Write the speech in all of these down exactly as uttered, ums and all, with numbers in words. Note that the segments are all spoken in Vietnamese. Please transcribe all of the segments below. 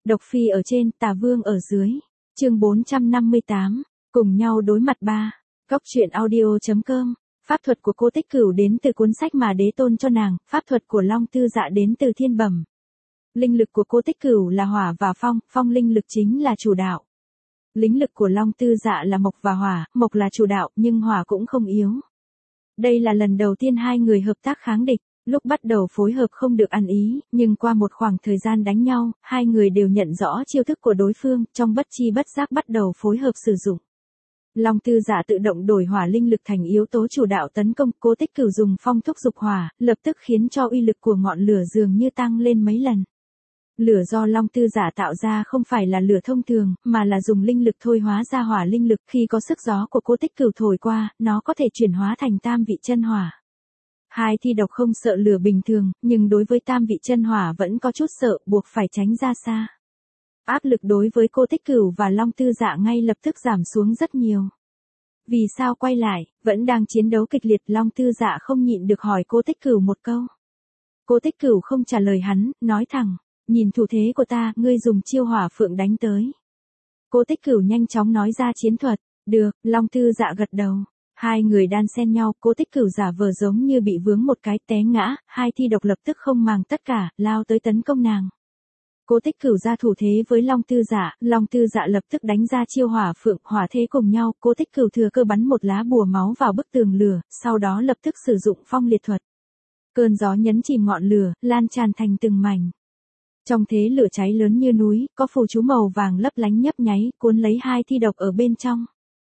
Độc phi ở trên, tà vương ở dưới. Chương bốn trăm năm mươi tám, cùng nhau đối mặt ba. Góc truyện audio.com. Pháp thuật của cô Tích Cửu đến từ cuốn sách mà đế tôn cho nàng, pháp thuật của Long Tư Dạ đến từ thiên bẩm. Linh lực của cô Tích Cửu là hỏa và phong, phong linh lực chính là chủ đạo. Linh lực của Long Tư Dạ là mộc và hỏa, mộc là chủ đạo, nhưng hỏa cũng không yếu. Đây là lần đầu tiên hai người hợp tác kháng địch, lúc bắt đầu phối hợp không được ăn ý, nhưng qua một khoảng thời gian đánh nhau, hai người đều nhận rõ chiêu thức của đối phương, trong bất chi bất giác bắt đầu phối hợp sử dụng. Long Tư Dạ tự động đổi hỏa linh lực thành yếu tố chủ đạo tấn công, Cố Tích Cửu dùng phong thúc dục hỏa, lập tức khiến cho uy lực của ngọn lửa dường như tăng lên mấy lần. Lửa do Long Tư Dạ tạo ra không phải là lửa thông thường, mà là dùng linh lực thôi hóa ra hỏa linh lực, khi có sức gió của Cố Tích Cửu thổi qua, nó có thể chuyển hóa thành tam vị chân hỏa. Hai thi độc không sợ lửa bình thường, nhưng đối với tam vị chân hỏa vẫn có chút sợ, buộc phải tránh ra xa. Áp lực đối với Cố Tích Cửu và Long Tư Dạ ngay lập tức giảm xuống rất nhiều. Vì sao quay lại, vẫn đang chiến đấu kịch liệt, Long Tư Dạ không nhịn được hỏi Cố Tích Cửu một câu. Cố Tích Cửu không trả lời hắn, nói thẳng, nhìn thủ thế của ta, ngươi dùng chiêu hỏa phượng đánh tới. Cố Tích Cửu nhanh chóng nói ra chiến thuật, được, Long Tư Dạ gật đầu. Hai người đan xen nhau, Cố Tích Cửu giả vờ giống như bị vướng một cái té ngã, hai thi độc lập tức không màng tất cả, lao tới tấn công nàng. Cố Tích Cửu ra thủ thế với Long Tư Dạ, Long Tư Dạ lập tức đánh ra chiêu hỏa phượng, hỏa thế cùng nhau, Cố Tích Cửu thừa cơ bắn một lá bùa máu vào bức tường lửa, sau đó lập tức sử dụng phong liệt thuật. Cơn gió nhấn chìm ngọn lửa, lan tràn thành từng mảnh. Trong thế lửa cháy lớn như núi, có phù chú màu vàng lấp lánh nhấp nháy, cuốn lấy hai thi độc ở bên trong.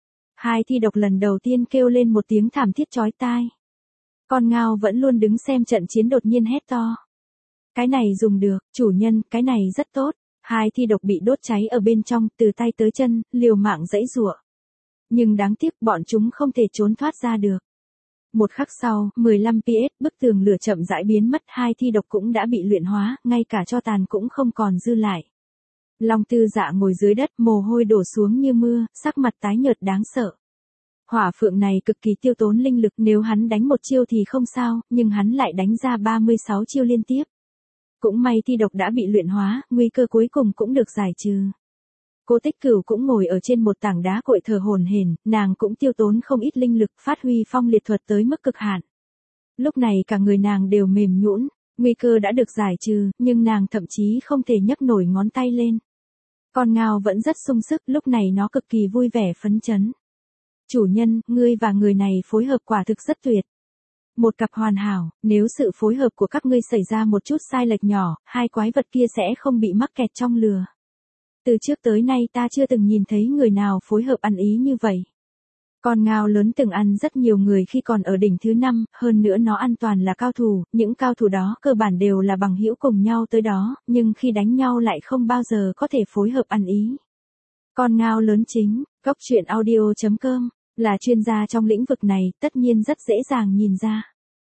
Hai thi độc lần đầu tiên kêu lên một tiếng thảm thiết chói tai. Con ngao vẫn luôn đứng xem trận chiến đột nhiên hét to. Cái này dùng được, chủ nhân, cái này rất tốt. Hai thi độc bị đốt cháy ở bên trong, từ tay tới chân, liều mạng giãy giụa. Nhưng đáng tiếc bọn chúng không thể trốn thoát ra được. Một khắc sau, mười lăm ps, bức tường lửa chậm rãi biến mất, hai thi độc cũng đã bị luyện hóa, ngay cả tro tàn cũng không còn dư lại. Long Tư Dạ ngồi dưới đất, mồ hôi đổ xuống như mưa, sắc mặt tái nhợt đáng sợ. Hỏa phượng này cực kỳ tiêu tốn linh lực, nếu hắn đánh một chiêu thì không sao, nhưng hắn lại đánh ra ba mươi sáu chiêu liên tiếp. Cũng may thi độc đã bị luyện hóa, nguy cơ cuối cùng cũng được giải trừ. Cố Tích Cửu cũng ngồi ở trên một tảng đá cội thở hổn hển, nàng cũng tiêu tốn không ít linh lực, phát huy phong liệt thuật tới mức cực hạn. Lúc này cả người nàng đều mềm nhũn, nguy cơ đã được giải trừ, nhưng nàng thậm chí không thể nhấc nổi ngón tay lên. Con ngao vẫn rất sung sức, lúc này nó cực kỳ vui vẻ phấn chấn. Chủ nhân, ngươi và người này phối hợp quả thực rất tuyệt. Một cặp hoàn hảo, nếu sự phối hợp của các ngươi xảy ra một chút sai lệch nhỏ, hai quái vật kia sẽ không bị mắc kẹt trong lửa. Từ trước tới nay ta chưa từng nhìn thấy người nào phối hợp ăn ý như vậy. Con ngao lớn từng ăn rất nhiều người khi còn ở đỉnh thứ năm, hơn nữa nó an toàn là cao thủ, những cao thủ đó cơ bản đều là bằng hữu cùng nhau tới đó, nhưng khi đánh nhau lại không bao giờ có thể phối hợp ăn ý. Con ngao lớn chính, góc truyện audio.com, là chuyên gia trong lĩnh vực này, tất nhiên rất dễ dàng nhìn ra.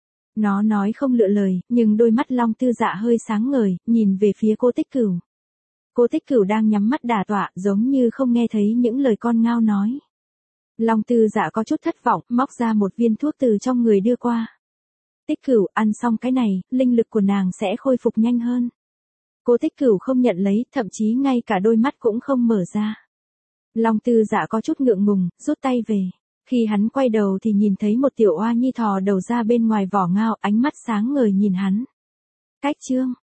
Nó nói không lựa lời, nhưng đôi mắt Long Tư Dạ hơi sáng ngời, nhìn về phía Cố Tích Cửu. Cố Tích Cửu đang nhắm mắt đả tọa, giống như không nghe thấy những lời con ngao nói. Long Tư Dạ có chút thất vọng, móc ra một viên thuốc từ trong người đưa qua. Tích Cửu, ăn xong cái này, linh lực của nàng sẽ khôi phục nhanh hơn. Cố Tích Cửu không nhận lấy, thậm chí ngay cả đôi mắt cũng không mở ra. Long Tư Dạ có chút ngượng ngùng, rút tay về. Khi hắn quay đầu thì nhìn thấy một tiểu oa nhi thò đầu ra bên ngoài vỏ ngao, ánh mắt sáng ngời nhìn hắn. Cách chương,